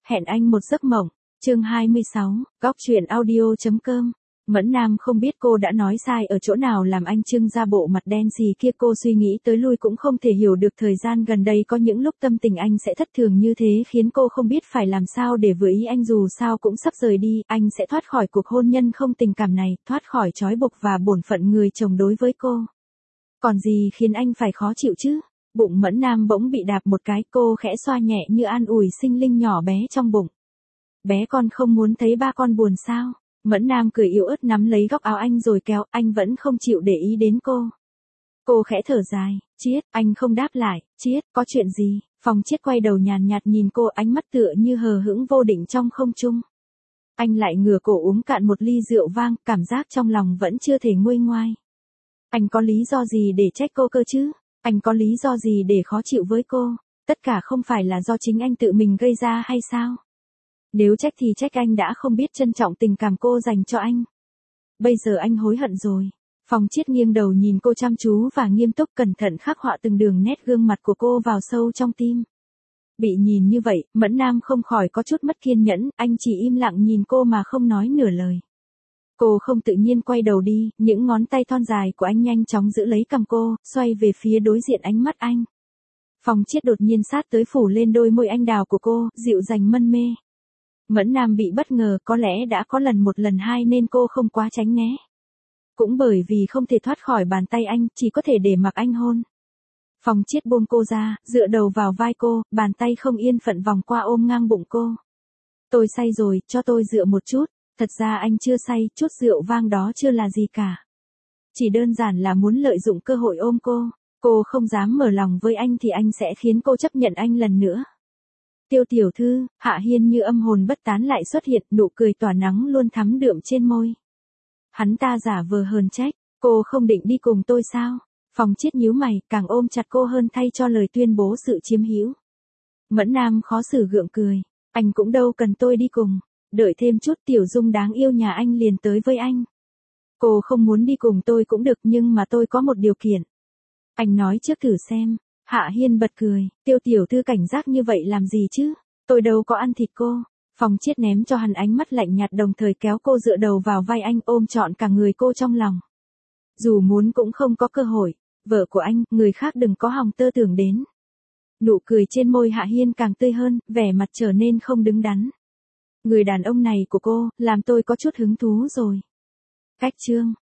Hẹn anh một giấc mộng. Chương 26, Góc truyện audio.com. Mẫn Nam không biết cô đã nói sai ở chỗ nào làm anh trưng ra bộ mặt đen xì kia. Cô suy nghĩ tới lui cũng không thể hiểu được thời gian gần đây có những lúc tâm tình anh sẽ thất thường như thế, khiến cô không biết phải làm sao để vừa ý anh. Dù sao cũng sắp rời đi, anh sẽ thoát khỏi cuộc hôn nhân không tình cảm này, thoát khỏi trói buộc và bổn phận người chồng đối với cô. Còn gì khiến anh phải khó chịu chứ? Bụng Mẫn Nam bỗng bị đạp một cái, cô khẽ xoa nhẹ như an ủi sinh linh nhỏ bé trong bụng. Bé con không muốn thấy ba con buồn sao? Mẫn Nam cười yếu ớt nắm lấy góc áo anh rồi kéo, anh vẫn không chịu để ý đến cô. Cô khẽ thở dài, Chiết, anh không đáp lại, Chiết, có chuyện gì? Phong Chiết quay đầu nhàn nhạt nhìn cô, ánh mắt tựa như hờ hững vô định trong không trung. Anh lại ngửa cổ uống cạn một ly rượu vang, cảm giác trong lòng vẫn chưa thể nguôi ngoai. Anh có lý do gì để trách cô cơ chứ? Anh có lý do gì để khó chịu với cô? Tất cả không phải là do chính anh tự mình gây ra hay sao? Nếu trách thì trách anh đã không biết trân trọng tình cảm cô dành cho anh. Bây giờ anh hối hận rồi. Phong Chiết nghiêng đầu nhìn cô chăm chú và nghiêm túc, cẩn thận khắc họa từng đường nét gương mặt của cô vào sâu trong tim. Bị nhìn như vậy, Mẫn Nam không khỏi có chút mất kiên nhẫn, anh chỉ im lặng nhìn cô mà không nói nửa lời. Cô không tự nhiên quay đầu đi, những ngón tay thon dài của anh nhanh chóng giữ lấy cằm cô, xoay về phía đối diện ánh mắt anh. Phong Chiết đột nhiên sát tới phủ lên đôi môi anh đào của cô, dịu dàng mân mê. Mẫn Nam bị bất ngờ, có lẽ đã có lần một lần hai nên cô không quá tránh né. Cũng bởi vì không thể thoát khỏi bàn tay anh, chỉ có thể để mặc anh hôn. Phong Chiết buông cô ra, dựa đầu vào vai cô, bàn tay không yên phận vòng qua ôm ngang bụng cô. Tôi say rồi, cho tôi dựa một chút. Thật ra anh chưa say, chút rượu vang đó chưa là gì cả. Chỉ đơn giản là muốn lợi dụng cơ hội ôm cô. Cô không dám mở lòng với anh thì anh sẽ khiến cô chấp nhận anh lần nữa. Tiêu tiểu thư, Hạ Hiên như âm hồn bất tán lại xuất hiện, nụ cười tỏa nắng luôn thắm đượm trên môi. Hắn ta giả vờ hờn trách, cô không định đi cùng tôi sao? Phong Chiết nhíu mày, càng ôm chặt cô hơn thay cho lời tuyên bố sự chiếm hữu. Mẫn Nam khó xử gượng cười, anh cũng đâu cần tôi đi cùng. Đợi thêm chút, Tiểu Dung đáng yêu nhà anh liền tới với anh. Cô không muốn đi cùng tôi cũng được, nhưng mà tôi có một điều kiện. Anh nói trước thử xem. Hạ Hiên bật cười, Tiêu tiểu thư cảnh giác như vậy làm gì chứ? Tôi đâu có ăn thịt cô. Phong Chiết ném cho hắn ánh mắt lạnh nhạt, đồng thời kéo cô dựa đầu vào vai anh, ôm trọn cả người cô trong lòng. Dù muốn cũng không có cơ hội. Vợ của anh, người khác đừng có hòng tơ tưởng đến. Nụ cười trên môi Hạ Hiên càng tươi hơn, vẻ mặt trở nên không đứng đắn. Người đàn ông này của cô, làm tôi có chút hứng thú rồi. Cách chương